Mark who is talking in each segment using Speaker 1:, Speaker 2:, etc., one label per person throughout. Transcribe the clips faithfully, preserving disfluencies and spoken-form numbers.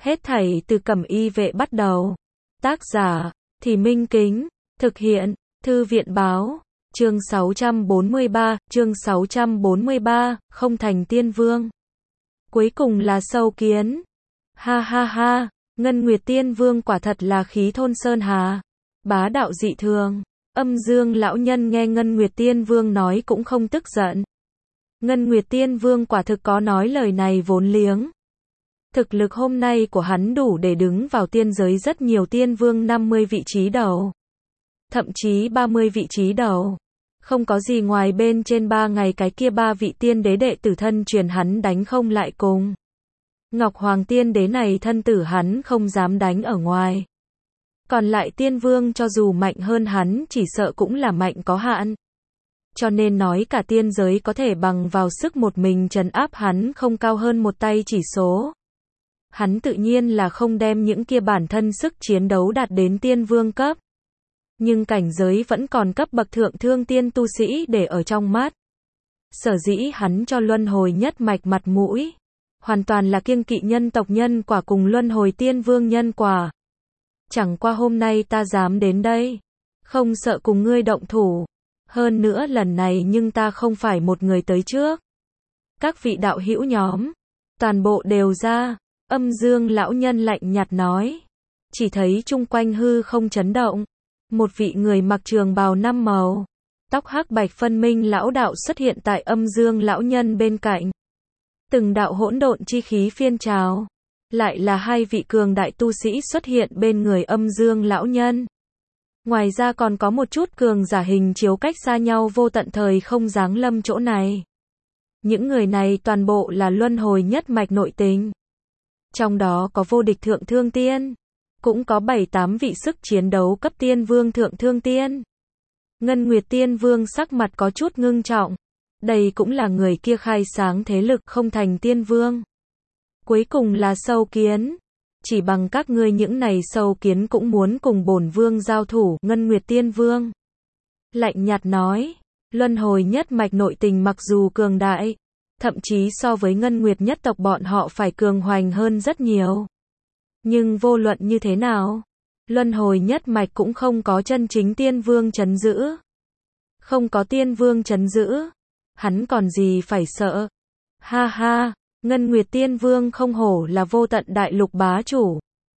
Speaker 1: Hết thảy từ Cẩm Y Vệ bắt đầu. Tác giả, Thì Minh Kính. Thực hiện, Thư viện Báo. Chương sáu trăm bốn mươi ba, chương sáu trăm bốn mươi ba, không thành tiên vương. Cuối cùng là sâu kiến. Ha ha ha, Ngân Nguyệt Tiên Vương quả thật là khí thôn sơn hà. Bá đạo dị thường. Âm Dương lão nhân nghe Ngân Nguyệt Tiên Vương nói cũng không tức giận. Ngân Nguyệt Tiên Vương quả thực có nói lời này vốn liếng. Thực lực hôm nay của hắn đủ để đứng vào tiên giới rất nhiều tiên vương năm mươi vị trí đầu. Thậm chí ba mươi vị trí đầu. Không có gì ngoài bên trên ba ngày cái kia ba vị tiên đế đệ tử thân truyền hắn đánh không lại cùng. Ngọc Hoàng tiên đế này thân tử hắn không dám đánh ở ngoài. Còn lại tiên vương cho dù mạnh hơn hắn chỉ sợ cũng là mạnh có hạn. Cho nên nói cả tiên giới có thể bằng vào sức một mình trấn áp hắn không cao hơn một tay chỉ số. Hắn tự nhiên là không đem những kia bản thân sức chiến đấu đạt đến tiên vương cấp. Nhưng cảnh giới vẫn còn cấp bậc thượng thương tiên tu sĩ để ở trong mắt. Sở dĩ hắn cho luân hồi nhất mạch mặt mũi. Hoàn toàn là kiêng kỵ nhân tộc nhân quả cùng luân hồi tiên vương nhân quả. Chẳng qua hôm nay ta dám đến đây. Không sợ cùng ngươi động thủ. Hơn nữa lần này nhưng ta không phải một người tới trước. Các vị đạo hữu nhóm. Toàn bộ đều ra. Âm Dương lão nhân lạnh nhạt nói. Chỉ thấy chung quanh hư không chấn động. Một vị người mặc trường bào năm màu. Tóc hắc bạch phân minh lão đạo xuất hiện tại Âm Dương lão nhân bên cạnh. Từng đạo hỗn độn chi khí phiên trào. Lại là hai vị cường đại tu sĩ xuất hiện bên người Âm Dương lão nhân. Ngoài ra còn có một chút cường giả hình chiếu cách xa nhau vô tận thời không giáng lâm chỗ này. Những người này toàn bộ là luân hồi nhất mạch nội tình. Trong đó có vô địch thượng thương tiên. Cũng có bảy tám vị sức chiến đấu cấp tiên vương thượng thương tiên. Ngân Nguyệt Tiên Vương sắc mặt có chút ngưng trọng. Đây cũng là người kia khai sáng thế lực không thành tiên vương. Cuối cùng là sâu kiến. Chỉ bằng các ngươi những này sâu kiến cũng muốn cùng bổn vương giao thủ. Ngân Nguyệt Tiên Vương lạnh nhạt nói. Luân hồi nhất mạch nội tình mặc dù cường đại. Thậm chí so với Ngân Nguyệt nhất tộc bọn họ phải cường hoành hơn rất nhiều. Nhưng vô luận như thế nào, luân hồi nhất mạch cũng không có chân chính tiên vương trấn giữ. Không có tiên vương trấn giữ, hắn còn gì phải sợ. Ha ha, Ngân Nguyệt Tiên Vương không hổ là vô tận đại lục bá chủ.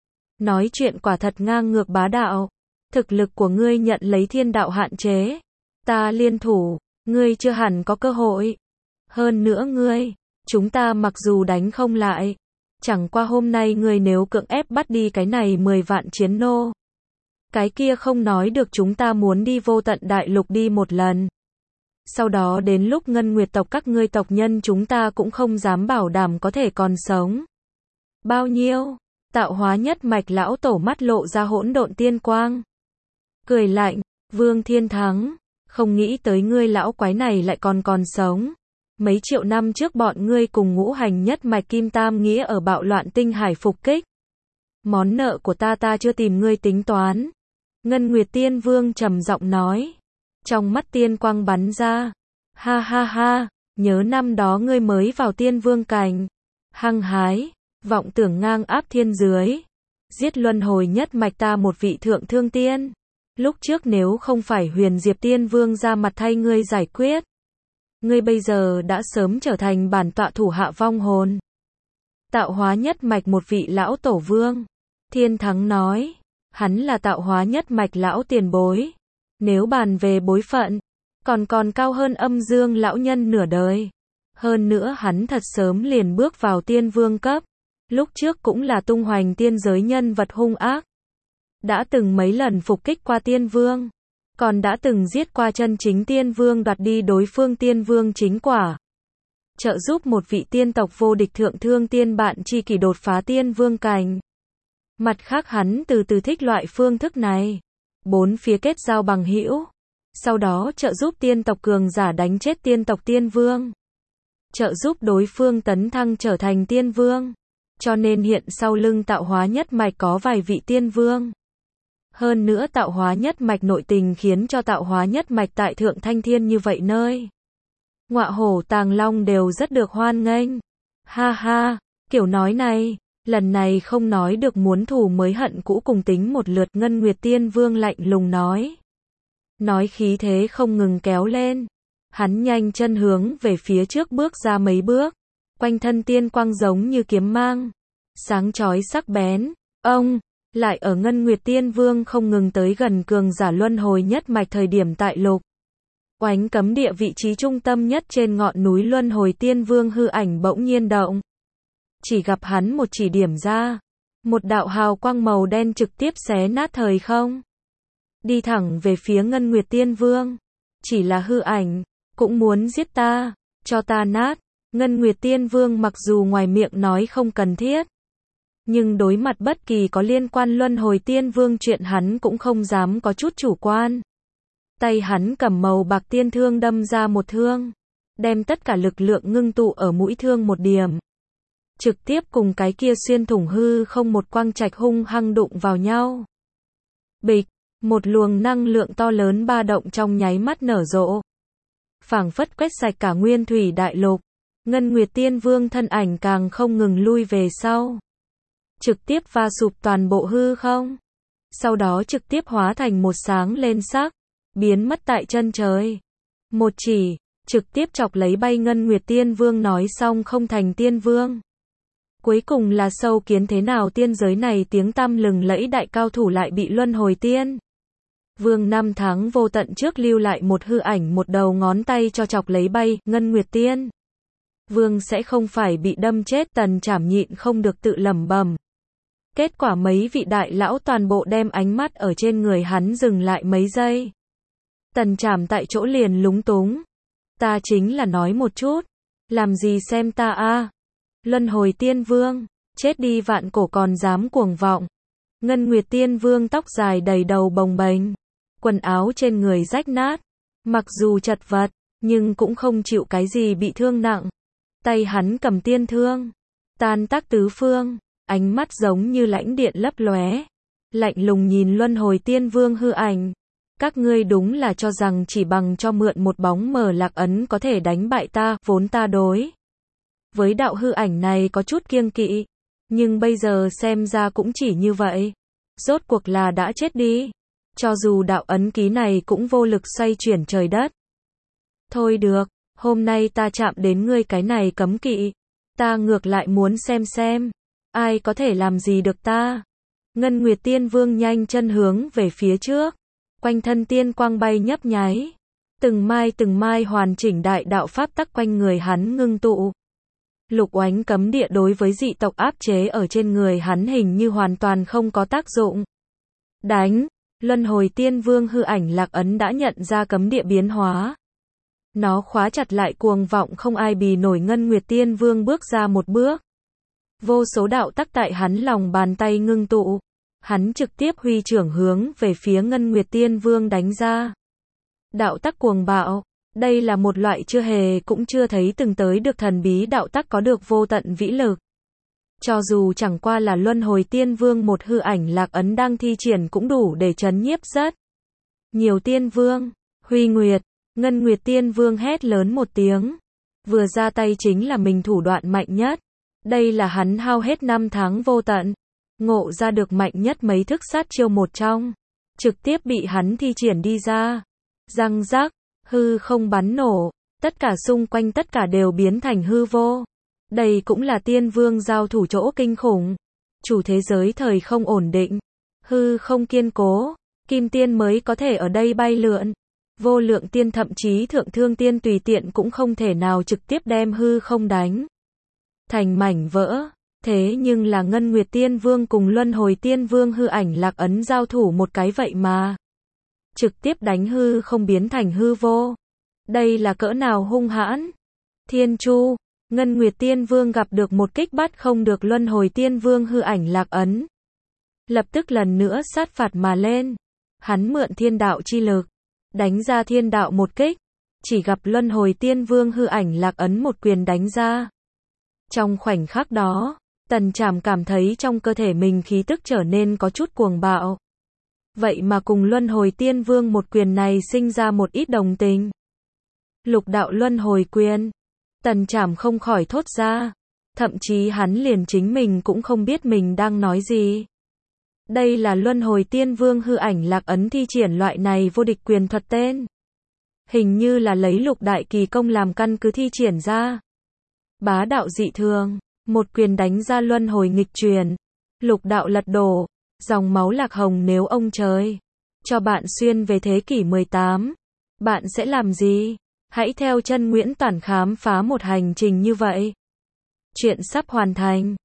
Speaker 1: Nói chuyện quả thật ngang ngược bá đạo. Thực lực của ngươi nhận lấy thiên đạo hạn chế. Ta liên thủ, ngươi chưa hẳn có cơ hội. Hơn nữa ngươi, chúng ta mặc dù đánh không lại. Chẳng qua hôm nay ngươi nếu cưỡng ép bắt đi cái này mười vạn chiến nô. Cái kia không nói được chúng ta muốn đi vô tận đại lục đi một lần. Sau đó đến lúc Ngân Nguyệt tộc các ngươi tộc nhân chúng ta cũng không dám bảo đảm có thể còn sống. Bao nhiêu? Tạo hóa nhất mạch lão tổ mắt lộ ra hỗn độn tiên quang. Cười lạnh, Vương Thiên Thắng, không nghĩ tới ngươi lão quái này lại còn còn sống. Mấy triệu năm trước bọn ngươi cùng ngũ hành nhất mạch Kim Tam Nghĩa ở bạo loạn tinh hải phục kích. Món nợ của ta ta chưa tìm ngươi tính toán. Ngân Nguyệt Tiên Vương trầm giọng nói. Trong mắt tiên quang bắn ra. Ha ha ha, nhớ năm đó ngươi mới vào tiên vương cảnh. Hăng hái, vọng tưởng ngang áp thiên dưới. Giết luân hồi nhất mạch ta một vị thượng thương tiên. Lúc trước nếu không phải Huyền Diệp Tiên Vương ra mặt thay ngươi giải quyết. Ngươi bây giờ đã sớm trở thành bản tọa thủ hạ vong hồn. Tạo hóa nhất mạch một vị lão tổ vương. Thiên Thắng nói. Hắn là tạo hóa nhất mạch lão tiền bối. Nếu bàn về bối phận, còn còn cao hơn Âm Dương lão nhân nửa đời. Hơn nữa hắn thật sớm liền bước vào tiên vương cấp. Lúc trước cũng là tung hoành tiên giới nhân vật hung ác. Đã từng mấy lần phục kích qua tiên vương. Còn đã từng giết qua chân chính tiên vương đoạt đi đối phương tiên vương chính quả. Trợ giúp một vị tiên tộc vô địch thượng thương tiên bạn chi kỷ đột phá tiên vương cảnh. Mặt khác hắn từ từ thích loại phương thức này. Bốn phía kết giao bằng hữu. Sau đó trợ giúp tiên tộc cường giả đánh chết tiên tộc tiên vương. Trợ giúp đối phương tấn thăng trở thành tiên vương. Cho nên hiện sau lưng tạo hóa nhất mạch có vài vị tiên vương. Hơn nữa tạo hóa nhất mạch nội tình khiến cho tạo hóa nhất mạch tại Thượng Thanh Thiên như vậy nơi. Ngọa hổ tàng long đều rất được hoan nghênh. Ha ha, kiểu nói này, Lần này không nói được muốn thù mới hận cũ cùng tính một lượt. Ngân Nguyệt Tiên Vương lạnh lùng nói. Nói khí thế không ngừng kéo lên. Hắn nhanh chân hướng về phía trước bước ra mấy bước. Quanh thân tiên quang giống như kiếm mang. Sáng chói sắc bén. Ông, lại ở Ngân Nguyệt Tiên Vương không ngừng tới gần cường giả luân hồi nhất mạch thời điểm tại lục. Oánh cấm địa vị trí trung tâm nhất trên ngọn núi luân hồi Tiên Vương hư ảnh bỗng nhiên động. Chỉ gặp hắn một chỉ điểm ra. Một đạo hào quang màu đen trực tiếp xé nát thời không. Đi thẳng về phía Ngân Nguyệt Tiên Vương. Chỉ là hư ảnh, cũng muốn giết ta, cho ta nát. Ngân Nguyệt Tiên Vương mặc dù ngoài miệng nói không cần thiết. Nhưng đối mặt bất kỳ có liên quan luân hồi Tiên Vương chuyện hắn cũng không dám có chút chủ quan. Tay hắn cầm màu bạc tiên thương đâm ra một thương. Đem tất cả lực lượng ngưng tụ ở mũi thương một điểm. Trực tiếp cùng cái kia xuyên thủng hư không một quang trạch hung hăng đụng vào nhau. Bịch, một luồng năng lượng to lớn ba động trong nháy mắt nở rộ. Phảng phất quét sạch cả nguyên thủy đại lục. Ngân Nguyệt Tiên Vương thân ảnh càng không ngừng lui về sau. Trực tiếp va sụp toàn bộ hư không. Sau đó trực tiếp hóa thành một sáng lên sắc. Biến mất tại chân trời. Một chỉ, trực tiếp chọc lấy bay Ngân Nguyệt Tiên Vương nói xong không thành Tiên Vương. Cuối cùng là sâu kiến thế nào tiên giới này tiếng tăm lừng lẫy đại cao thủ lại bị luân hồi tiên. Vương năm tháng vô tận trước lưu lại một hư ảnh một đầu ngón tay cho chọc lấy bay, Ngân Nguyệt Tiên. Vương sẽ không phải bị đâm chết. Tần Trảm nhịn không được tự lẩm bẩm. Kết quả mấy vị đại lão toàn bộ đem ánh mắt ở trên người hắn dừng lại mấy giây. Tần Trảm tại chỗ liền lúng túng. Ta chính là nói một chút. Làm gì xem ta a? Luân hồi Tiên Vương, chết đi vạn cổ còn dám cuồng vọng. Ngân Nguyệt Tiên Vương tóc dài đầy đầu bồng bềnh, quần áo trên người rách nát, mặc dù chật vật, nhưng cũng không chịu cái gì bị thương nặng. Tay hắn cầm tiên thương, tan tác tứ phương, ánh mắt giống như lãnh điện lấp lóe, lạnh lùng nhìn Luân hồi Tiên Vương hư ảnh. Các ngươi đúng là cho rằng chỉ bằng cho mượn một bóng mờ lạc ấn có thể đánh bại ta, vốn ta đối với đạo hư ảnh này có chút kiêng kỵ, nhưng bây giờ xem ra cũng chỉ như vậy. Rốt cuộc là đã chết đi. Cho dù đạo ấn ký này cũng vô lực xoay chuyển trời đất. Thôi được, hôm nay ta chạm đến ngươi cái này cấm kỵ. Ta ngược lại muốn xem xem, ai có thể làm gì được ta. Ngân Nguyệt Tiên Vương nhanh chân hướng về phía trước. Quanh thân tiên quang bay nhấp nháy. Từng mai từng mai hoàn chỉnh đại đạo pháp tắc quanh người hắn ngưng tụ. Lục oánh cấm địa đối với dị tộc áp chế ở trên người hắn hình như hoàn toàn không có tác dụng. Đánh, Luân hồi Tiên Vương hư ảnh lạc ấn đã nhận ra cấm địa biến hóa. Nó khóa chặt lại cuồng vọng không ai bì nổi. Ngân Nguyệt Tiên Vương bước ra một bước. Vô số đạo tắc tại hắn lòng bàn tay ngưng tụ. Hắn trực tiếp huy trưởng hướng về phía Ngân Nguyệt Tiên Vương đánh ra. Đạo tắc cuồng bạo. Đây là một loại chưa hề cũng chưa thấy từng tới được thần bí đạo tắc có được vô tận vĩ lực. Cho dù chẳng qua là Luân hồi Tiên Vương một hư ảnh lạc ấn đang thi triển cũng đủ để chấn nhiếp rất nhiều tiên vương. Huy Nguyệt, Ngân Nguyệt Tiên Vương hét lớn một tiếng. Vừa ra tay chính là mình thủ đoạn mạnh nhất. Đây là hắn hao hết năm tháng vô tận. Ngộ ra được mạnh nhất mấy thức sát chiêu một trong. Trực tiếp bị hắn thi triển đi ra. Răng rác. Hư không bắn nổ, tất cả xung quanh tất cả đều biến thành hư vô. Đây cũng là tiên vương giao thủ chỗ kinh khủng. Chủ thế giới thời không ổn định, hư không kiên cố, kim tiên mới có thể ở đây bay lượn. Vô lượng tiên thậm chí thượng thương tiên tùy tiện cũng không thể nào trực tiếp đem hư không đánh thành mảnh vỡ. Thế nhưng là Ngân Nguyệt Tiên Vương cùng Luân hồi Tiên Vương hư ảnh lạc ấn giao thủ một cái vậy mà trực tiếp đánh hư không biến thành hư vô. Đây là cỡ nào hung hãn. Thiên Chu, Ngân Nguyệt Tiên Vương gặp được một kích bắt không được Luân hồi Tiên Vương hư ảnh lạc ấn. Lập tức lần nữa sát phạt mà lên. Hắn mượn thiên đạo chi lực, đánh ra thiên đạo một kích. Chỉ gặp Luân hồi Tiên Vương hư ảnh lạc ấn một quyền đánh ra. Trong khoảnh khắc đó, Tần Trảm cảm thấy trong cơ thể mình khí tức trở nên có chút cuồng bạo. Vậy mà cùng Luân hồi Tiên Vương một quyền này sinh ra một ít đồng tình. Lục đạo Luân hồi quyền. Tần Trảm không khỏi thốt ra. Thậm chí hắn liền chính mình cũng không biết mình đang nói gì. Đây là luân hồi tiên vương hư ảnh lạc ấn thi triển loại này vô địch quyền thuật tên. Hình như là lấy lục đại kỳ công làm căn cứ thi triển ra. Bá đạo dị thường, một quyền đánh ra luân hồi nghịch chuyển. Lục đạo lật đổ, dòng máu lạc hồng nếu ông trời cho bạn xuyên về thế kỷ mười tám, bạn sẽ làm gì? Hãy theo chân Nguyễn Toản khám phá một hành trình như vậy. Chuyện sắp hoàn thành.